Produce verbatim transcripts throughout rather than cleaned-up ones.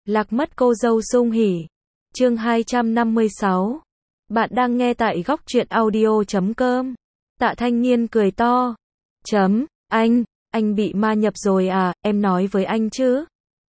Lạc mất cô dâu sung hỉ. Chương hai trăm năm mươi sáu. Bạn đang nghe tại góc truyện audio chấm com. Tạ Thanh Nghiên cười to. Chấm, anh, anh bị ma nhập rồi à, em nói với anh chứ.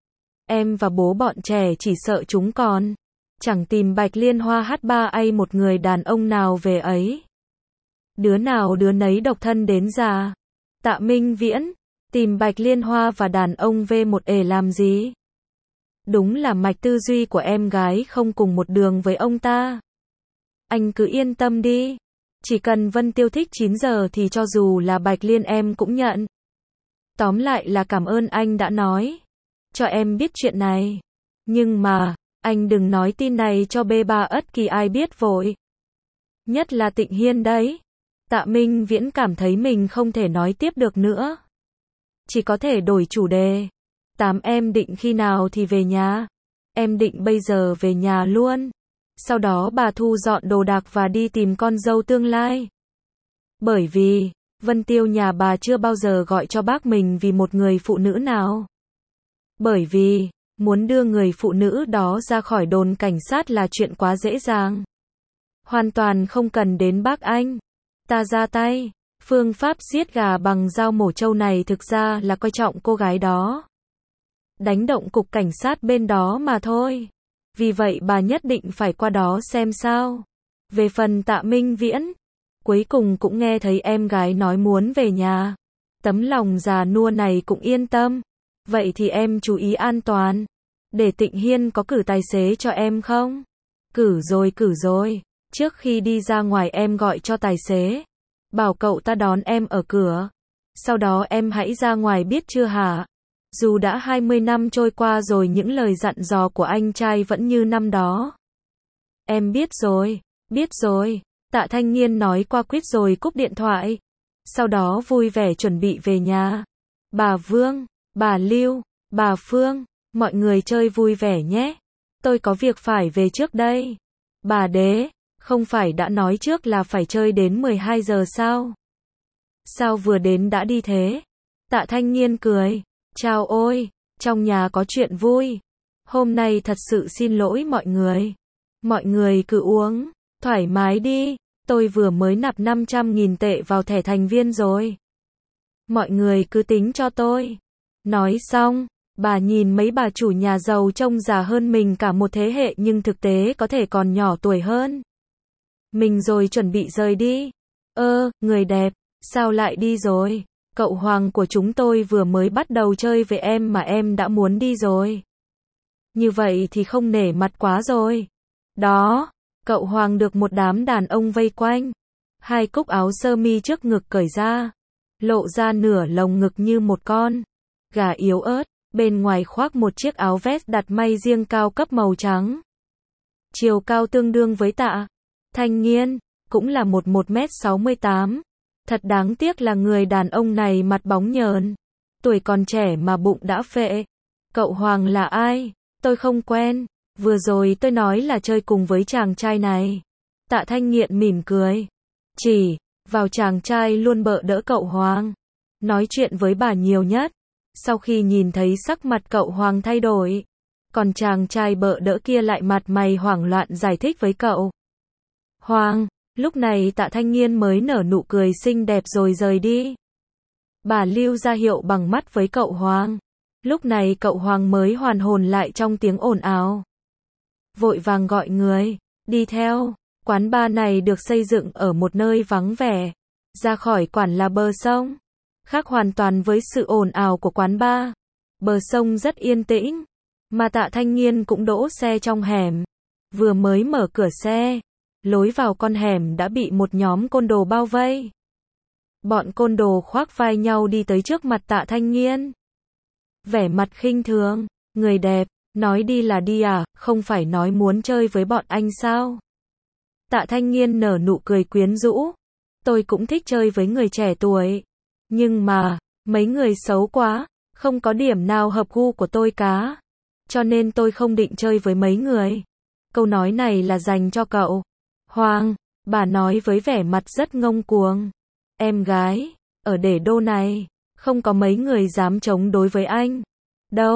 Em và bố bọn trẻ chỉ sợ chúng còn chẳng tìm Bạch Liên Hoa hát ba a một người đàn ông nào về ấy. Đứa nào đứa nấy độc thân đến già. Tạ Minh Viễn, tìm Bạch Liên Hoa và đàn ông v một ề làm gì? Đúng là mạch tư duy của em gái không cùng một đường với ông ta. Anh cứ yên tâm đi. Chỉ cần Vân Tiêu thích chín giờ thì cho dù là Bạch Liên em cũng nhận. Tóm lại là cảm ơn anh đã nói cho em biết chuyện này. Nhưng mà, anh đừng nói tin này cho bê ba ất kỳ ai biết vội. Nhất là Tịnh Hiên đấy. Tạ Minh Viễn cảm thấy mình không thể nói tiếp được nữa. Chỉ có thể đổi chủ đề. Tám em định khi nào thì về nhà? Em định bây giờ về nhà luôn. Sau đó bà thu dọn đồ đạc và đi tìm con dâu tương lai. Bởi vì, Vân Tiêu nhà bà chưa bao giờ gọi cho bác mình vì một người phụ nữ nào. Bởi vì, muốn đưa người phụ nữ đó ra khỏi đồn cảnh sát là chuyện quá dễ dàng. Hoàn toàn không cần đến bác anh ta ra tay. Phương pháp giết gà bằng dao mổ trâu này thực ra là coi trọng cô gái đó. Đánh động cục cảnh sát bên đó mà thôi. Vì vậy bà nhất định phải qua đó xem sao. Về phần Tạ Minh Viễn, cuối cùng cũng nghe thấy em gái nói muốn về nhà. Tấm lòng già nua này cũng yên tâm. Vậy thì em chú ý an toàn. Để Tịnh Hiên có cử tài xế cho em không? Cử rồi cử rồi. Trước khi đi ra ngoài em gọi cho tài xế. Bảo cậu ta đón em ở cửa. Sau đó em hãy ra ngoài biết chưa hả? Dù đã hai mươi năm trôi qua rồi những lời dặn dò của anh trai vẫn như năm đó. Em biết rồi, biết rồi. Tạ Thanh Nghiên nói qua quýt rồi cúp điện thoại. Sau đó vui vẻ chuẩn bị về nhà. Bà Vương, bà Lưu, bà Phương, mọi người chơi vui vẻ nhé. Tôi có việc phải về trước đây. Bà Đế, không phải đã nói trước là phải chơi đến mười hai giờ sao? Sao vừa đến đã đi thế? Tạ Thanh Nghiên cười. Chào ôi, trong nhà có chuyện vui. Hôm nay thật sự xin lỗi mọi người. Mọi người cứ uống, thoải mái đi. Tôi vừa mới nạp năm trăm nghìn tệ vào thẻ thành viên rồi. Mọi người cứ tính cho tôi. Nói xong, bà nhìn mấy bà chủ nhà giàu trông già hơn mình cả một thế hệ nhưng thực tế có thể còn nhỏ tuổi hơn mình rồi chuẩn bị rời đi. Ơ, người đẹp, sao lại đi rồi? Cậu Hoàng của chúng tôi vừa mới bắt đầu chơi với em mà em đã muốn đi rồi. Như vậy thì không nể mặt quá rồi. Đó, cậu Hoàng được một đám đàn ông vây quanh. Hai cúc áo sơ mi trước ngực cởi ra. Lộ ra nửa lồng ngực như một con gà yếu ớt. Bên ngoài khoác một chiếc áo vest đặt may riêng cao cấp màu trắng. Chiều cao tương đương với Tạ Thanh Nghiên, cũng là một một mét sáu mươi tám. Thật đáng tiếc là người đàn ông này mặt bóng nhờn. Tuổi còn trẻ mà bụng đã phệ. Cậu Hoàng là ai? Tôi không quen. Vừa rồi tôi nói là chơi cùng với chàng trai này. Tạ Thanh Nghiện mỉm cười. Chỉ vào chàng trai luôn bợ đỡ cậu Hoàng. Nói chuyện với bà nhiều nhất. Sau khi nhìn thấy sắc mặt cậu Hoàng thay đổi. Còn chàng trai bợ đỡ kia lại mặt mày hoảng loạn giải thích với cậu Hoàng. Lúc này Tạ Thanh Nghiên mới nở nụ cười xinh đẹp rồi rời đi. Bà Lưu ra hiệu bằng mắt với cậu Hoàng. Lúc này cậu Hoàng mới hoàn hồn lại trong tiếng ồn ào. Vội vàng gọi người đi theo. Quán bar này được xây dựng ở một nơi vắng vẻ. Ra khỏi quản là bờ sông. Khác hoàn toàn với sự ồn ào của quán bar. Bờ sông rất yên tĩnh. Mà Tạ Thanh Nghiên cũng đỗ xe trong hẻm. Vừa mới mở cửa xe. Lối vào con hẻm đã bị một nhóm côn đồ bao vây. Bọn côn đồ khoác vai nhau đi tới trước mặt Tạ Thanh Nghiên. Vẻ mặt khinh thường. Người đẹp, nói đi là đi à, không phải nói muốn chơi với bọn anh sao? Tạ Thanh Nghiên nở nụ cười quyến rũ. Tôi cũng thích chơi với người trẻ tuổi. Nhưng mà, mấy người xấu quá, không có điểm nào hợp gu của tôi cả. Cho nên tôi không định chơi với mấy người. Câu nói này là dành cho cậu Hoàng, bà nói với vẻ mặt rất ngông cuồng. Em gái, ở để đô này, không có mấy người dám chống đối với anh. Đâu,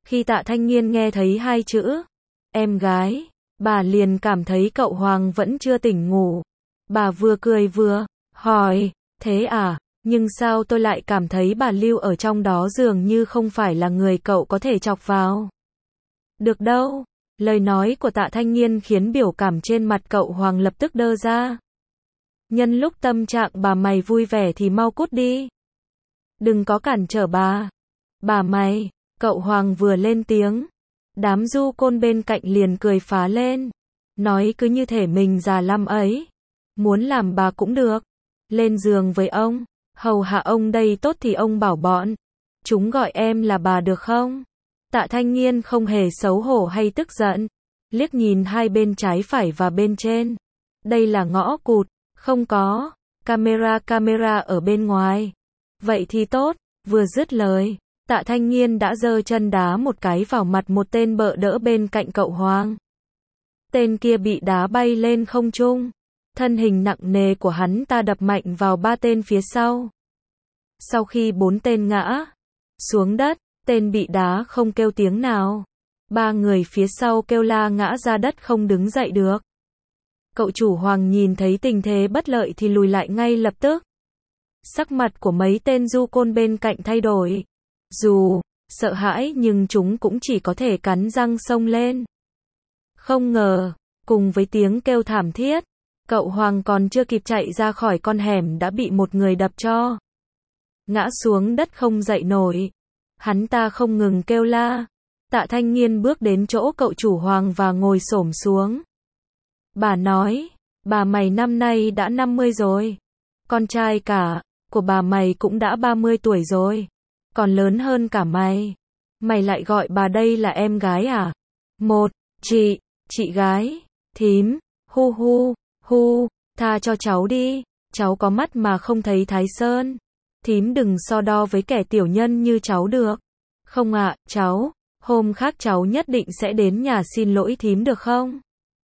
Khi Tạ Thanh Nghiên nghe thấy hai chữ, em gái, bà liền cảm thấy cậu Hoàng vẫn chưa tỉnh ngủ. Bà vừa cười vừa hỏi, thế à, nhưng sao tôi lại cảm thấy bà Lưu ở trong đó dường như không phải là người cậu có thể chọc vào. Được đâu. Lời nói của Tạ Thanh Nghiên khiến biểu cảm trên mặt cậu Hoàng lập tức đơ ra. Nhân lúc tâm trạng bà mày vui vẻ thì mau cút đi. Đừng có cản trở bà. Bà mày, cậu Hoàng vừa lên tiếng. Đám du côn bên cạnh liền cười phá lên. Nói cứ như thể mình già lắm ấy. Muốn làm bà cũng được. Lên giường với ông. Hầu hạ ông đây tốt thì ông bảo bọn. Chúng gọi em là bà được không? Tạ Thanh Nghiên không hề xấu hổ hay tức giận. Liếc nhìn hai bên trái phải và bên trên. Đây là ngõ cụt. Không có. Camera camera ở bên ngoài. Vậy thì tốt. Vừa dứt lời. Tạ Thanh Nghiên đã giơ chân đá một cái vào mặt một tên bợ đỡ bên cạnh cậu Hoàng. Tên kia bị đá bay lên không trung. Thân hình nặng nề của hắn ta đập mạnh vào ba tên phía sau. Sau khi bốn tên ngã xuống đất, tên bị đá không kêu tiếng nào. Ba người phía sau kêu la ngã ra đất không đứng dậy được. Cậu chủ Hoàng nhìn thấy tình thế bất lợi thì lùi lại ngay lập tức. Sắc mặt của mấy tên du côn bên cạnh thay đổi. Dù sợ hãi nhưng chúng cũng chỉ có thể cắn răng xông lên. Không ngờ, cùng với tiếng kêu thảm thiết, cậu Hoàng còn chưa kịp chạy ra khỏi con hẻm đã bị một người đập cho. Ngã xuống đất không dậy nổi. Hắn ta không ngừng kêu la. Tạ Thanh Nghiên bước đến chỗ cậu chủ Hoàng và ngồi xổm xuống. Bà nói, bà mày năm nay đã năm mươi rồi. Con trai cả của bà mày cũng đã ba mươi tuổi rồi. Còn lớn hơn cả mày. Mày lại gọi bà đây là em gái à? Một, chị, chị gái, thím, hu hu, hu, tha cho cháu đi. Cháu có mắt mà không thấy Thái Sơn. Thím đừng so đo với kẻ tiểu nhân như cháu được. Không ạ, à, cháu, hôm khác cháu nhất định sẽ đến nhà xin lỗi thím được không?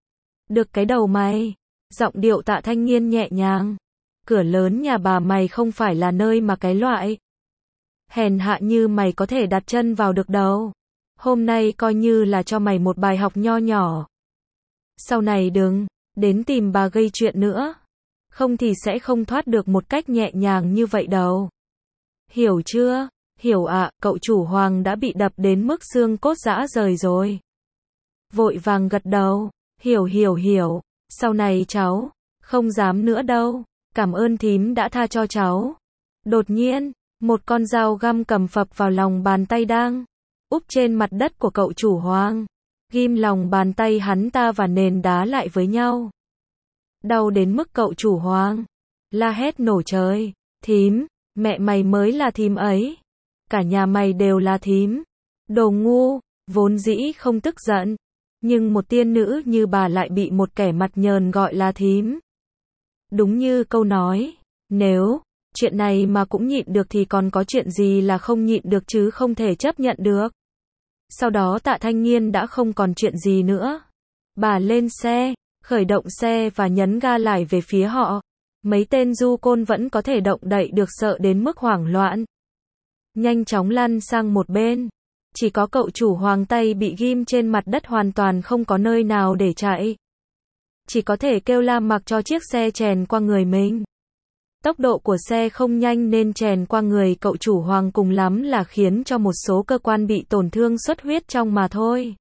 Được cái đầu mày. Giọng điệu Tạ Thanh Nghiên nhẹ nhàng. Cửa lớn nhà bà mày không phải là nơi mà cái loại hèn hạ như mày có thể đặt chân vào được đâu. Hôm nay coi như là cho mày một bài học nho nhỏ. Sau này đừng đến tìm bà gây chuyện nữa. Không thì sẽ không thoát được một cách nhẹ nhàng như vậy đâu. Hiểu chưa? Hiểu ạ, à, cậu chủ Hoàng đã bị đập đến mức xương cốt rã rời rồi. Vội vàng gật đầu. Hiểu hiểu hiểu. Sau này cháu không dám nữa đâu. Cảm ơn thím đã tha cho cháu. Đột nhiên, một con dao găm cầm phập vào lòng bàn tay đang úp trên mặt đất của cậu chủ Hoàng. Ghim lòng bàn tay hắn ta và nền đá lại với nhau. Đau đến mức cậu chủ Hoàng la hét nổ trời. Thím, mẹ mày mới là thím ấy. Cả nhà mày đều là thím. Đồ ngu, vốn dĩ không tức giận. Nhưng một tiên nữ như bà lại bị một kẻ mặt nhờn gọi là thím. Đúng như câu nói, nếu chuyện này mà cũng nhịn được thì còn có chuyện gì là không nhịn được chứ không thể chấp nhận được. Sau đó Tạ Thanh Nghiên đã không còn chuyện gì nữa. Bà lên xe, khởi động xe và nhấn ga lại về phía họ. Mấy tên du côn vẫn có thể động đậy được sợ đến mức hoảng loạn. Nhanh chóng lăn sang một bên. Chỉ có cậu chủ Hoàng tay bị ghim trên mặt đất hoàn toàn không có nơi nào để chạy. Chỉ có thể kêu la mặc cho chiếc xe chèn qua người mình. Tốc độ của xe không nhanh nên chèn qua người cậu chủ Hoàng cùng lắm là khiến cho một số cơ quan bị tổn thương xuất huyết trong mà thôi.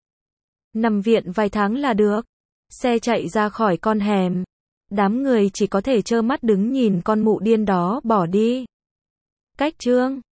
Nằm viện vài tháng là được. Xe chạy ra khỏi con hẻm. Đám người chỉ có thể trơ mắt đứng nhìn con mụ điên đó bỏ đi. Cách chương